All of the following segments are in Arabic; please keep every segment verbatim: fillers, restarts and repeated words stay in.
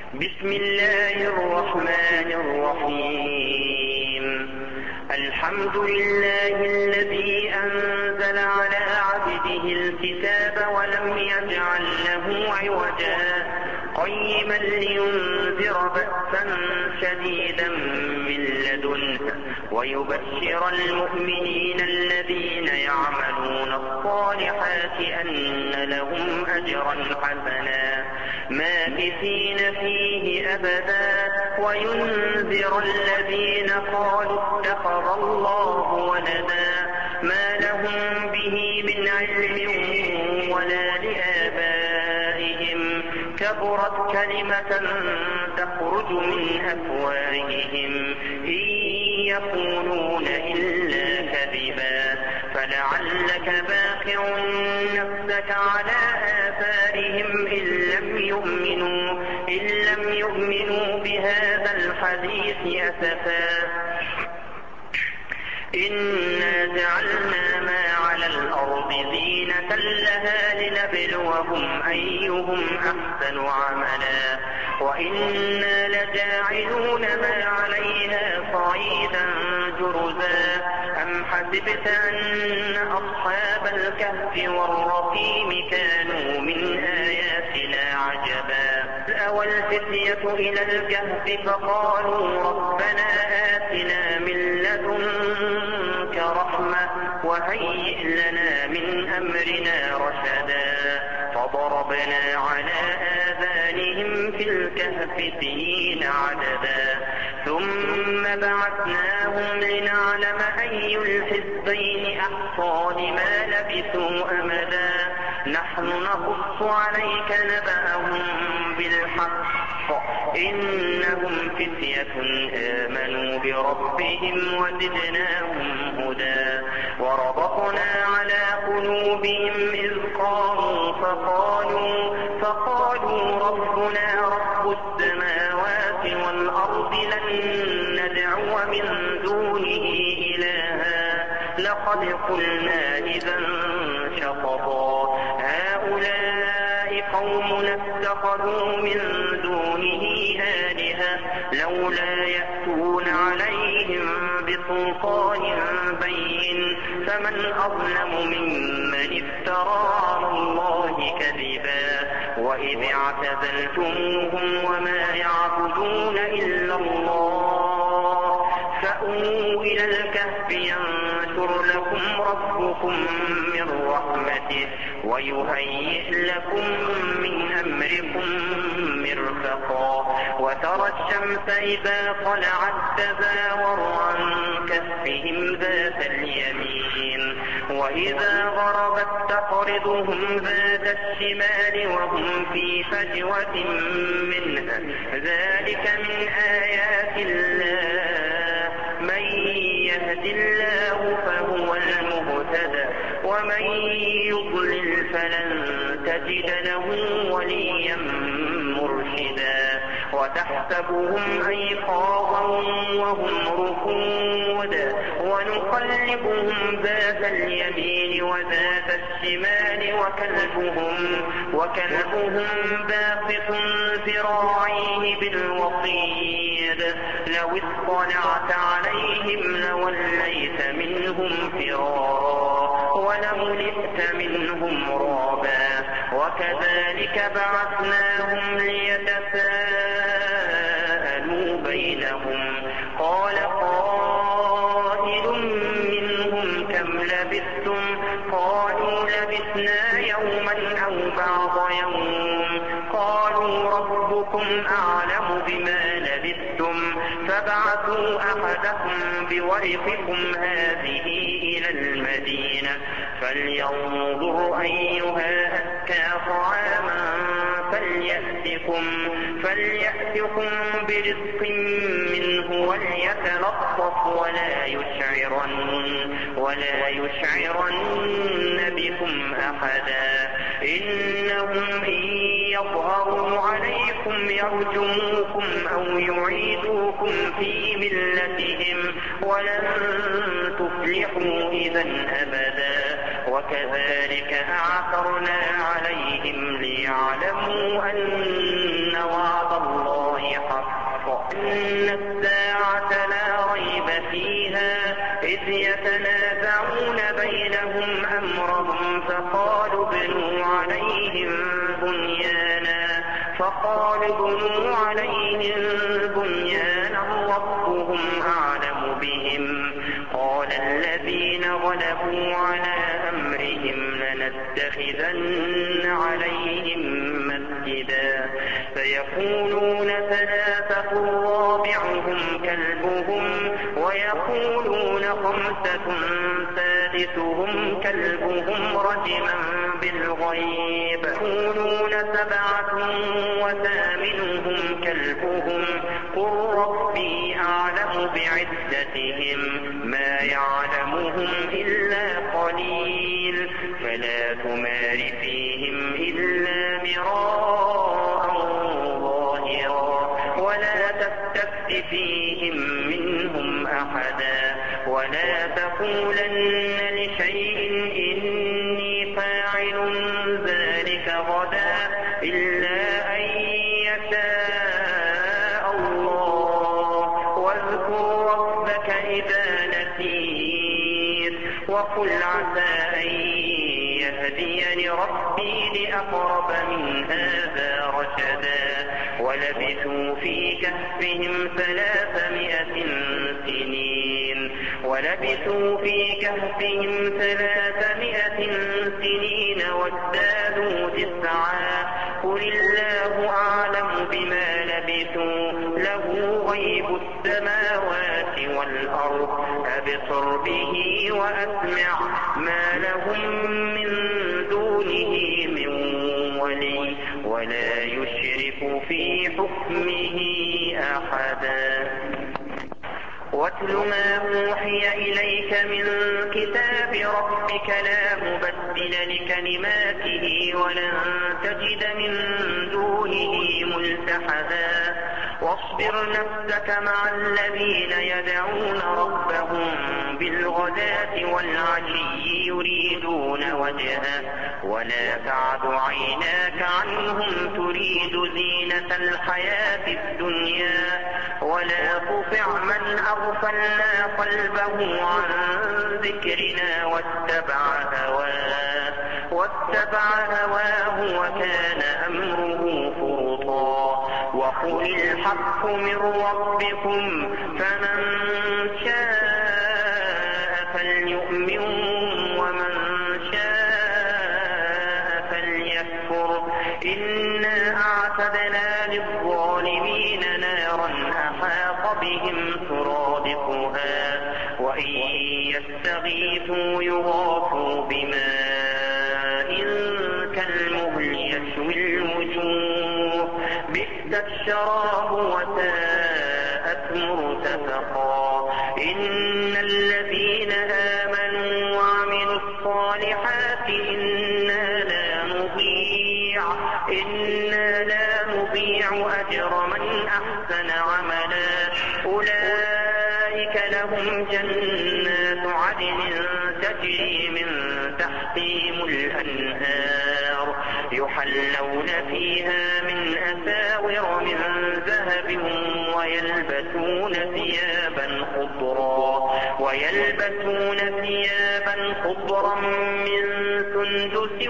بسم الله الرحمن الرحيم. الحمد لله الذي أنزل على عبده الكتاب ولم يجعل له عوجا قيما لينذر بأسا شديدا من لدنه ويبشر المؤمنين الذين يعملون الصالحات أن لهم أجرا حسنا ماكثين فيه أبدا وينذر الذين قالوا اتخذ الله ولدا ما لهم به من علم ولا لآبائهم كبرت كلمة تخرج من أفواههم إن يقولون إلا كذبا فلعلك باخع نفسك على آثارهم إن لم يؤمنوا إن لم يؤمنوا بهذا الحديث أسفا إنا جعلنا ما على الأرض زينة لها لنبلوهم أيهم أحسن عملا وإنا لجاعلون ما عليها صعيدا جرزا أم حسبت أن أصحاب الكهف والرقيم كانوا من آياتنا عجبا أوى الفتية إلى الكهف فقالوا ربنا آتنا من لدنك رحمة وهيئ لنا من أمرنا رشدا فضربنا على آذانهم في الكهف سنين عددا ثم بعثناهم لنعلم أي الحزبين أحصى لما لبثوا أمدا نحن نقص عليك نبأهم بالحق إنهم فتية آمنوا بربهم وزدناهم هدى وربطنا على قلوبهم إذ قاموا فقالوا فقالوا ربنا رب السماوات والأرض لن ندعو من دونه إلها لقد قلنا إذا شططا هؤلاء قوم اتخذوا من دونه آلهة لولا يأتون عليهم بسلطان بين فمن أظلم ممن افترى على الله كذبا وإذ اعتزلتموهم وما يعبدون إلا الله فأووا إلى الكهف ينشر لكم ربكم من رحمته ويهيئ لكم من أمركم مرفقا وترى الشمس إذا طلعت تزاور عن كهفهم ذات اليمين وإذا غربت تقرضهم ذات الشمال وهم في فجوة منها ذلك من آيات الله من يهد الله فهو المهتدى ومن يضلل فلن تجد له وليا مرشدا وتحسبهم أيقاظا وهم رقود ونقلبهم ذات اليمين وذات الشمال وكلبهم وكلبهم باسط ذراعيه بالوصيد لو اطلعت عليهم لوليت منهم فرارا ولملئت منهم رعبا وكذلك بعثناهم ليتساءلوا بينهم قال قائل منهم كم لبثتم قالوا لبثنا يوما أو بعض يوم قالوا ربكم أعلم بما لبثتم فابعثوا أحدكم بورقكم هذه إلى المدينة فلينظر أيها أزكى طعاما فليأتكم فليأتكم برزق منه وليتلطف ولا يشعرن ولا يشعرن بكم أحدا إنهم إن يظهروا عليكم يرجموكم أو يعيدوكم في ملتهم ولن تفلحوا إذا أبدا وكذلك أعثرنا عليهم ليعلموا أن وعد الله إن الساعة لا ريب فيها إذ يتنازعون بينهم أمرهم فقالوا ابنوا عليهم بنيانا فقالوا ابنوا عليهم بنيانا ربهم أعلم بهم قال الذين غلبوا على أمرهم لنتخذن عليهم مسجدا فيقولون ثلاثة رابعهم كلبهم ويقولون خمسة سادسهم كلبهم رجما بالغيب يقولون سبعة وثامنهم كلبهم قل ربي أعلم بعدتهم ما يعلمهم إلا قليل فلا تمار فيهم إلا مراء ظاهرا ولا تستفت فيهم منهم أحدا ولا تقولن لشيء إني فاعل ذلك غدا إلا أن يشاء الله واذكر ربك إذا نسيت وقل عسى أن يهديني ربي لأقرب من هذا رشدا ولبثوا في كهفهم ثلاثمائة سنين ولبثوا في كهفهم ثلاثمائة سنين وازدادوا تسعا قل الله أعلم بما لبثوا له غيب السماوات والأرض أبصر به وأسمع ما لهم من دونه من ولي ولا يشرك في حكمه أحدا واتل ما أوحي إليك من كتاب ربك لا مبدل لكلماته ولن تجد من دونه ملتحدا واصبر نفسك مع الذين يدعون ربهم بالغداة والعشي يريدون وجهه ولا تعد عيناك عنهم تريد زينة الحياة الدنيا ولا تطع من أغفلنا قلبه عن ذكرنا واتبع هواه واتبع هواه وكان أمره فرطا وقل الحق من ربكم فمن شاء فليؤمن ومن شاء فليكفر إنا أعتدنا للظالمين نارا أحاط بهم سرادقها وإن يستغيثوا يغاثوا بماء كالمهل يشوي الوجوه بئس الشراب وساءت مرتفقا إن الذين آمنوا وعملوا الصالحات إنا لا نضيع إنا لا نضيع أجر من أحسن عملا أولئك لهم جنات عدن تجري من تحتهم الأنهار يحلون فيها من أساور من ذهب ويلبسون ثيابا خضرا ويلبسون ثيابا خضرا من سندس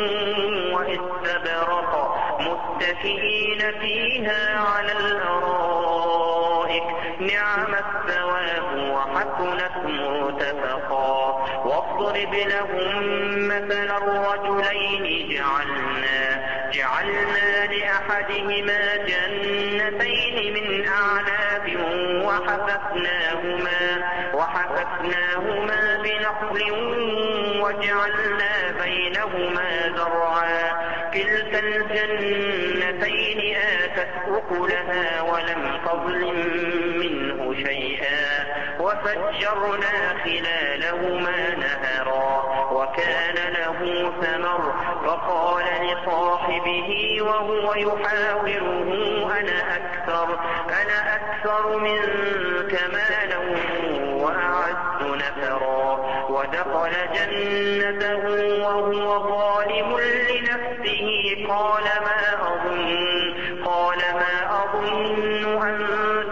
واستبرق متكئين فيها على الأرائك نعم الثواب وحسنت مرتفقا واضرب لهم مثل الرجلين جعلنا جعلنا لأحدهما جنتين من أعناب وحففناهما وحففناهما بنخل وجعلنا بينهما زرعا كلتا الجنتين آتت أكلها ولم تظلم منه شيئا وفجرنا خلالهما نهرا وكان له ثمر فقال لصاحبه وهو يحاوره أنا أكثر أنا أكثر منك مالا وأعز نفرا ودخل جنته وهو ظالم لنفسه قال ما أظن قال ما أظن أن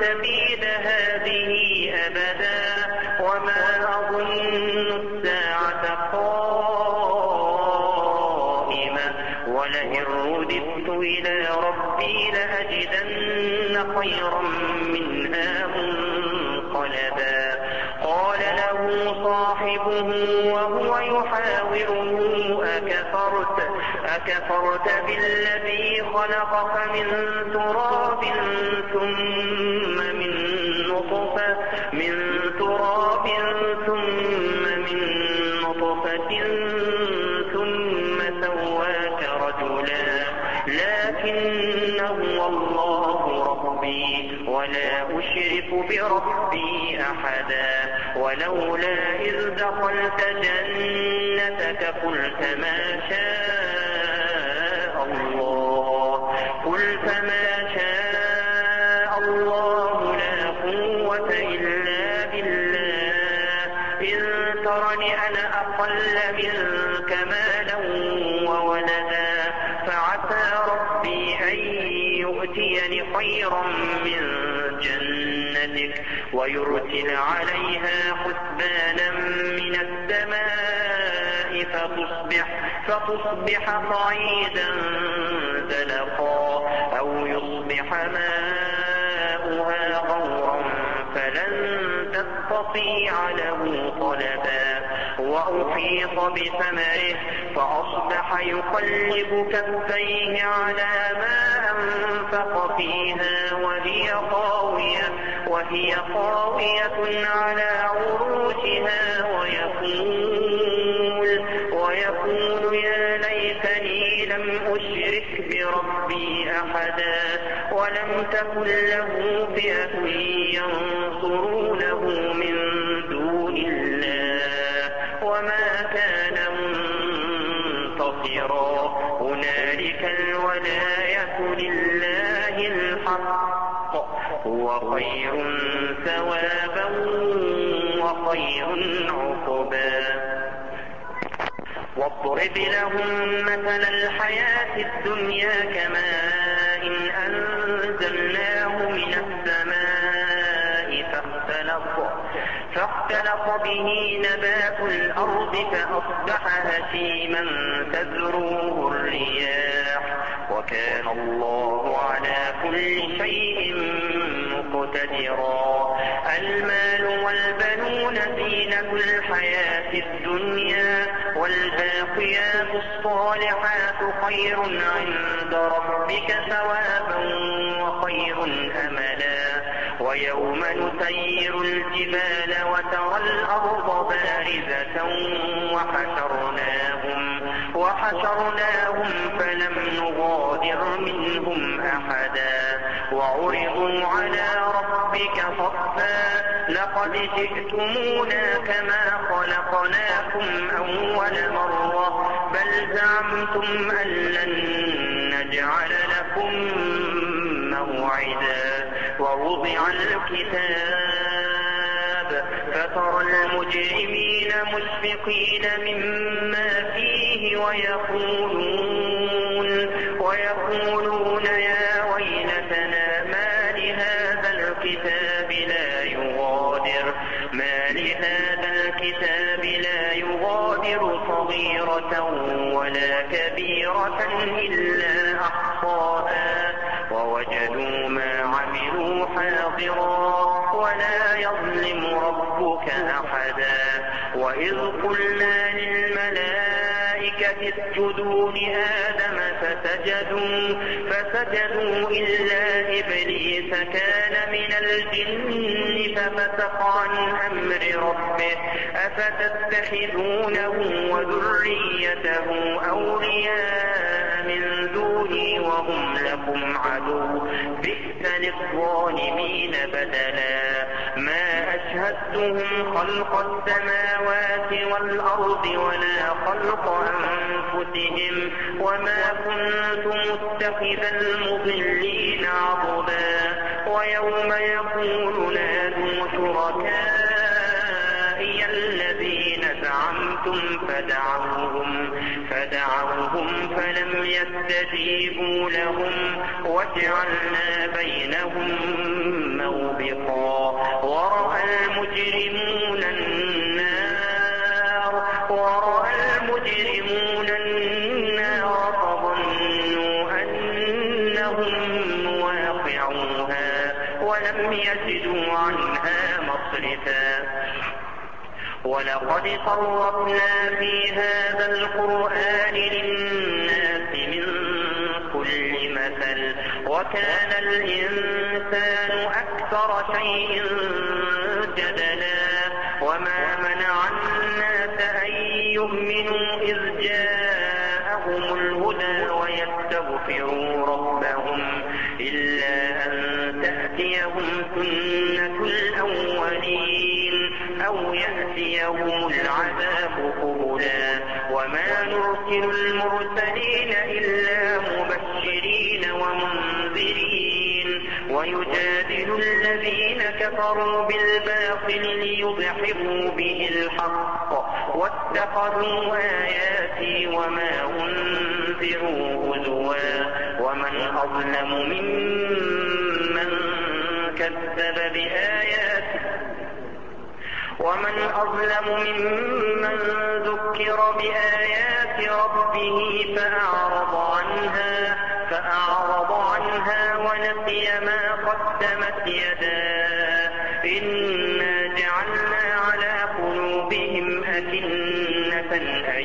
ربي لأجدن خيرا منها منقلبا. قال له صاحبه وهو يحاوره أكفرت, أكفرت بالذي خلقك من تراب ثم من نطفة, من تراب ثم من نطفة ثم سواك رجلا لكن هو الله ربي ولا أشرك بربي أحدا. ولولا إذ دخلت جنتك قلت ما شاء الله قلت ما شاء الله لا قوة إلا بالله إن ترني أنا أقل منك مالا وولدا فعسى ربي أن يؤتيني خيرا من جنتك ويرسل عليها حسبانا من السماء فتصبح, فتصبح صعيدا زلقا أو يصبح ماؤها غورا فلن تستطيع له طلبا. وأحيط بثمره فأصبح يقلب كفيه على ما أنفق فيها وهي خاوية, وهي خاوية على عروشها ويقول, ويقول يا ليتني لم أشرك بربي أحدا ولم تكن له فئة ينصرونه من دون الله وما كان منتصرا. هنالك الولاية لله الحق هو خير ثوابا وخير عقبا. واضرب لهم مثل الحياة الدنيا كماء إن أنزلناه من السماء فاختلط, فاختلط به نبات الأرض فأصبح هشيما تذروه الرياح وكان الله على كل شيء مقتدرا. المال والبنون زينة الحياة الدنيا والباقيات الصالحات خير عند ربك ثوابا وخير أملا. ويوم نسير الجبال وترى الأرض بارزة وحشرناهم, وحشرناهم فلم نغادر منهم أحدا. وعرضوا على ربك صفا لقد جئتمونا كما خلقناكم أول مرة بل زعمتم أن لن نجعل لكم موعدا. ووضع الكتاب فترى المجرمين مشفقين مما فيه ويقولون, ويقولون يا ويلتنا ما لهذا الكتاب لا يغادر, ما لهذا الكتاب لا يغادر صغيرة ولا كبيرة إلا أحصاها ووجدوا ما عملوا حاضرا ولا يظلم ربك أحدا. وإذ قلنا للملائكة اسجدوا لآدم فسجدوا, فسجدوا إلا إبليس كان من الجن ففسق عن أمر ربه أفتتخذونه وذريته أولياء من دوني وهم لكم عدو بئس للظالمين بدلا. ما أشهدتهم خلق السماوات والأرض ولا خلق أنفسهم وما كنت متخذ المضلين عضدا. ويوم يقول نادوا شركائي الذين زعمتم فدعوهم, فدعوهم فلم يستجيبوا لهم وجعلنا بينهم موبقا. ورأى المجرمون النار, ورأى المجرمون النار فظنوا أنهم واقعوها ولم يجدوا عنها مصرفا. ولقد صرفنا في هذا القرآن للناس من كل مثل وكان الإنسان أكثر شيء جدلا. وما منع الناس أن يؤمنوا إذ جاءهم الهدى ويستغفروا ربهم إلا أن تأتيهم سنة الأولين أو يأتيهم العذاب قبلا. وما نرسل المرسلين إلا مبشرين ومنذرين ويجادل الذين كفروا بالباطل ليضحكوا به الحق واتخذوا آياتي وما أنذروا هزوا. ومن أظلم ممن كذب بآياته ومن أظلم ممن ذكر بآيات ربه فأعرض عنها فأعرض عنها ونسي ما قدمت يداه. إنا جعلنا على قلوبهم أكنة أن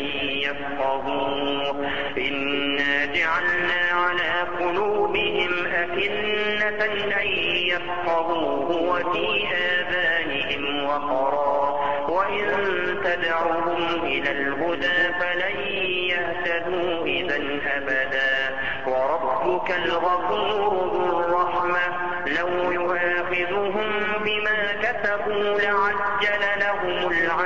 يفقهوه إنا جعلنا على قلوبهم أكنة أن يفقهوه وفي آذانهم وقرا وإن تدعوهم إلى الهدى فلن يهتدوا إذا أبدا. وربك الغفور ذو الرحمة لو يؤاخذهم بما كسبوا لعجل لهم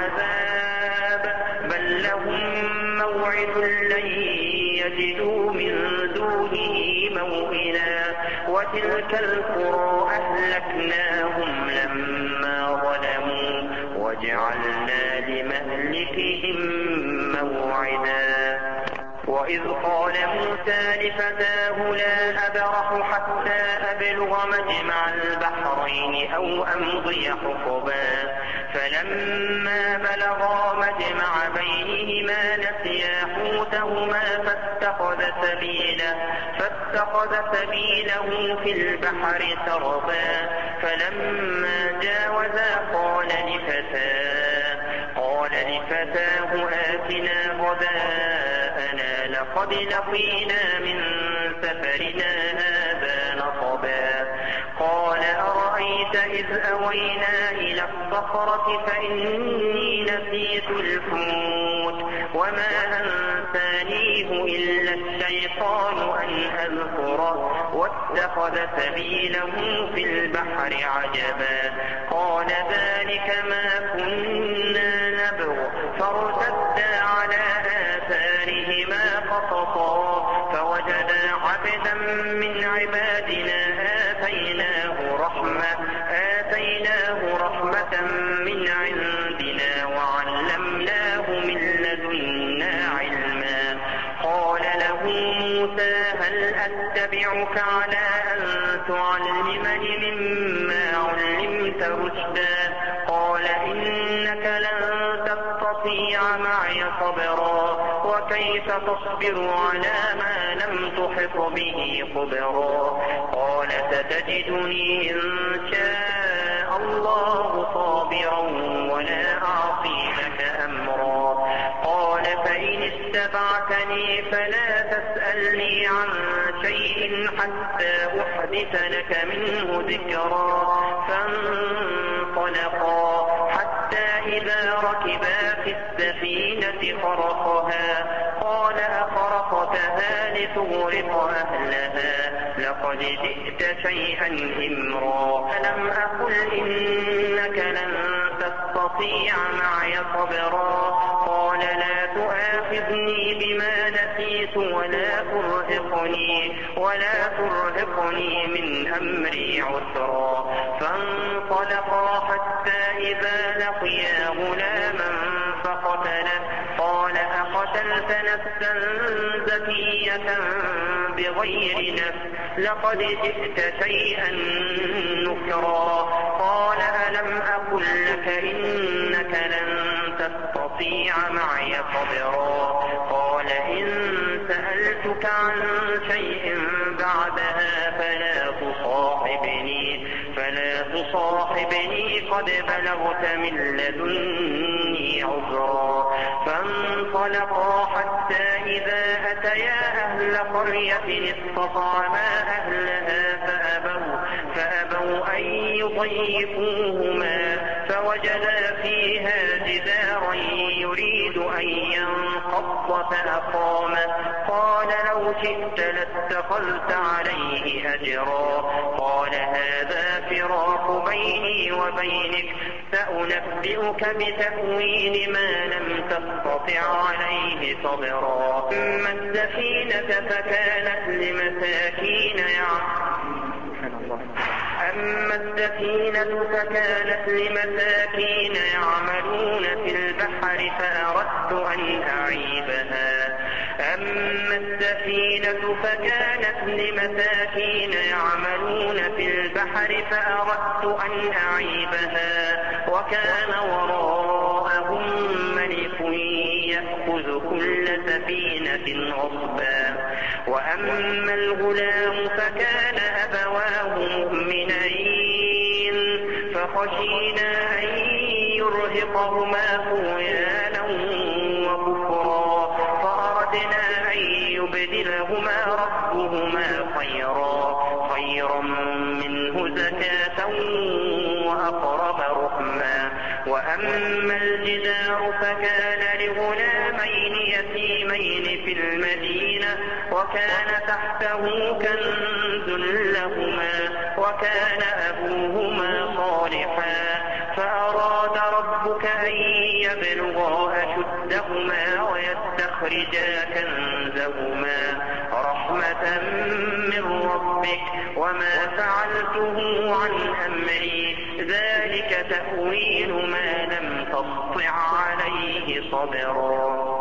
العذاب بل لهم موعد لن يجدوا من دونه موئلا. وتلك القرى أهلكناهم لما ظلموا وجعلنا لمهلكهم موعدا. وإذ قال موسى لفتاه لا أبرح حتى أبلغ مجمع البحرين أو أمضي حقبا. فلما بلغا مجمع بينهما نسيا حوتهما فاتخذ سبيله فاتخذ سبيله في البحر سربا. فلما جاوزا قال لفتاه قال لفتاه آتنا غداءنا لقد لقينا من سفرنا هذا نصبا. قال أرأيت إذ أوينا إلى الصخرة فإني نسيت الحوت وما أنسانيه إلا الشيطان أن أذكره واتخذ سبيله في البحر عجبا. قال ذلك ما كنا نبغ فارتدا على آثارهما قصصا فوجدا عبدا من عبادنا آتيناه رحمة آتيناه رحمة من عندنا وعلمناه من لدنا علما. قال له موسى هل أتبعك على أن تعلمني مما علمت رشدا. قال إنك لن تستطيع معي صبرا وكيف تصبر على ما لم تحط به خبرا. قال ستجدني إن شاء الله صابرا ولا أعصي لك أمرا. قال فإن اتبعتني فلا تسألني عن شيء حتى أحدث لك منه ذكرا. فانطلقا حتى إذا ركبا في السفينة خرقها قال أخرقتها لتغرق أهلها لقد جئت شيئا إمرا. ألم أقل إنك لن تستطيع معي صبرا. قال لا تؤاخذني بما نسيت ولا ترهقني ولا ترهقني من أمري عسرا. فانطلقا حتى إذا لقيا غلاما فقتله قال أقتلت نفسا زكية بغير نفس لقد جئت شيئا نكرا. قال ألم أقل لك إنك لن تستطيع معي صبرا. قال إن سألتك عن شيء بعدها فلا صاحبني قد بلغت من لدني عذرا. فانطلقا حتى إذا أتيا أهل قرية استطعما أهلها فأبوا, فأبوا أن يضيفوهما فوجدا فيها جدارا يريد أن ينقض فأقامه. قال لو شئت لاتخذت عليه أجرا. قال هذا فراق بيني وبينك سأنبئك بتأويل ما لم تستطع عليه صبرا. أما السفينة فكانت لمساكين أما السفينة فكانت لمساكين يعملون في البحر فأردت أن أعيبها أما السفينة فكانت لمساكين يعملون في البحر فأردت أن أعيبها وكان وراءهم ملك يأخذ كل سفينة غصبا. وأما الغلام فكان أبواه مؤمنين فخشينا أن يرهقهما طغيانا وكفرا فأردنا أن يبدلهما ربهما خيرا خيرا منه زكاة وأقرب رحما. وأما الجدار فكان لغلامين يتيمين في المدينة وكان تحته كنز لهما وكان أبوهما صالحا فأراد ربك أن يبلغا أشدهما ويستخرجا كنزهما رحمة من ربك وما فعلته عن أمري ذلك تأويل ما لم تسطع عليه صبرا.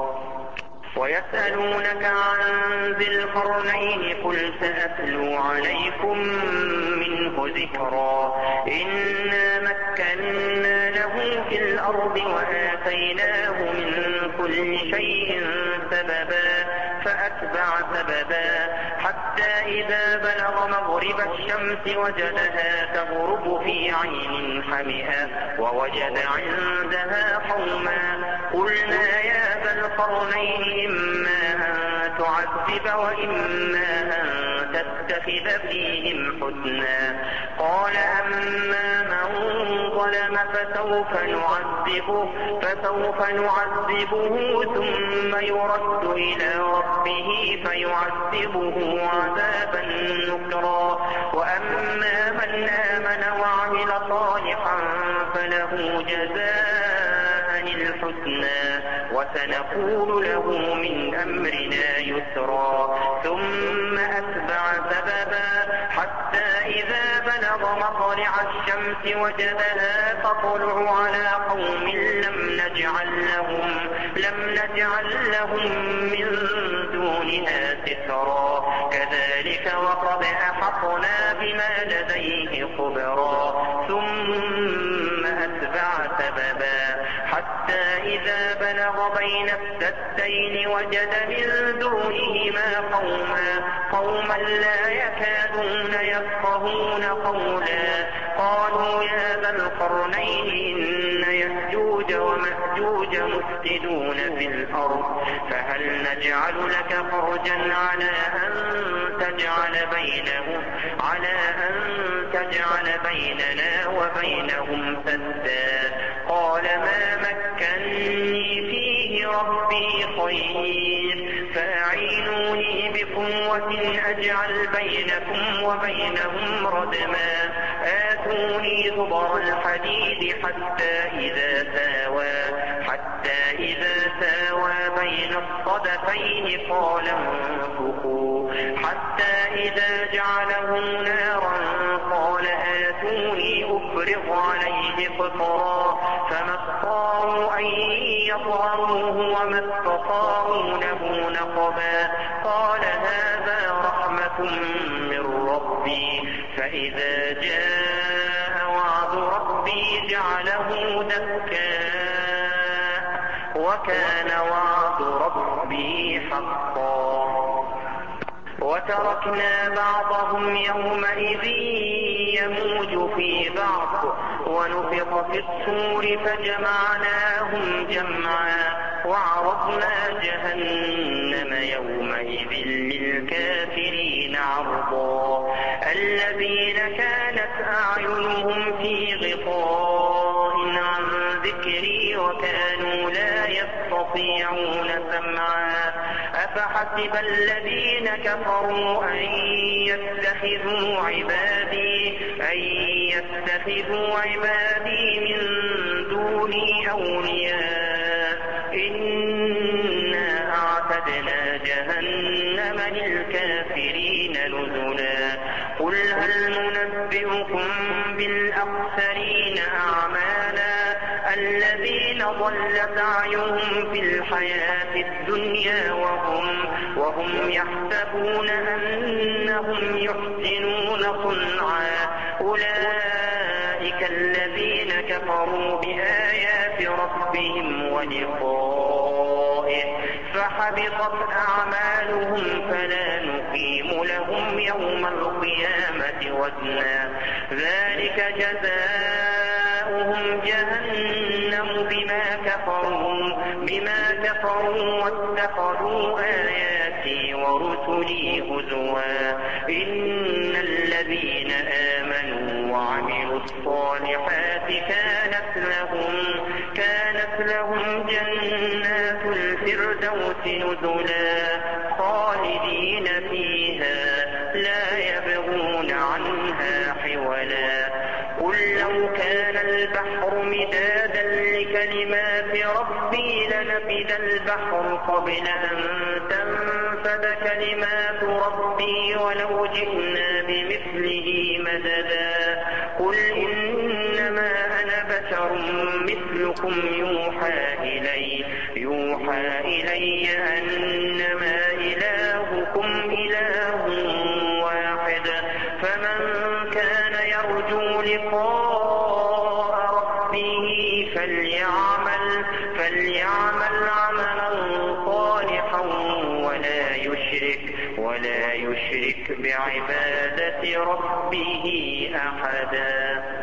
ويسألونك عن ذي القرنين قل سأتلو عليكم منه ذكرا. إنا مكنا له في الأرض وآتيناه من كل شيء سببا فأتبع سببا حتى إذا بلغ مغرب الشمس وجدها تغرب في عين حمئة ووجد عندها قوما قلنا يا ذا القرنين إما أن تعذب وإما أن تتخذ فيهم حسنا. قال أما من ظلم فسوف نعذبه, فسوف نعذبه ثم يرد إلى ربه فيعذبه عذابا نكرا. وأما من آمن وعمل صالحا فله جزاء الحسنى وسنقول له من أمرنا يسرا. ثم أتبع سببا حتى إذا بلغ مطلع الشمس وجدها تطلع على قوم لم نجعل لهم, لم نجعل لهم من دونها سترا. كذلك وقد أحطنا بما لديه خبرا. ثم أتبع سببا حتى إذا بلغ بين السدين وجد من دونهما قوما قوما لا يكادون يفقهون قولا. قالوا يا ذا القرنين إن يأجوج ومأجوج مفسدون في الأرض فهل نجعل لك خرجا على أن تجعل بينهم على أن تجعل بيننا وبينهم سدا. قال ما مكني فيه ربي خير فأعينوني بقوة أجعل بينكم وبينهم ردما. آتوني زبر الحديد حتى إذا ساوى حتى إذا ساوى بين الصدفين قال انفخوا حتى إذا جعله نارا قال آتوني أفرغ عليه قطرا. فما استطاعوا أن يظهروه وما استطاعوا له نقبا. قال هذا رحمة من ربي فإذا جاء وعد ربي جعله دكا وكان وعد ربي حقا. وتركنا بعضهم يومئذ يموج في بعض ونفخ في الصور فجمعناهم جمعا وعرضنا جهنم يومئذ للكافرين عرضا الذين كانت أعينهم في غطاء عن ذكري وكانوا لا يستطيعون سمعا أفحسب الذين كفروا أن يتخذوا عبادي أن يتخذوا عبادي من دوني أولياء إنا أعتدنا جهنم للكافرين نزلا قل هل ننبئكم بالأخسرين أعمالا الذين ضل سعيهم في الحياة الدنيا وهم, وهم يحسبون أنهم يحسنون صنعا أولئك الذين كفروا بآيات ربهم ولقائه فحبطت أعمالهم فلا نقيم لهم يوم القيامة وزنا ذلك جزاؤهم جهنم بما كفروا بما كفروا واتخذوا آياتي ورسلي هزوا إن الذين آمنوا وعملوا الصالحات كانت لهم كانت لهم جنات الفردوس نزلا خالدين فيها لا يبغون عنها حولا قل لو كان البحر مدادا لكلمات ربي لنفد البحر قبل أن تنفد كلمات ربي ولو جئنا بمثله مددا قل إنما أنا بشر مثلكم يوحى إلي يوحى إلي أنما إلهكم إله واحد فمن كان يرجو لقاء ربه فليعمل فليعمل عملا صالحا ولا يشرك ولا يشرك بعبادة ربه أحدا.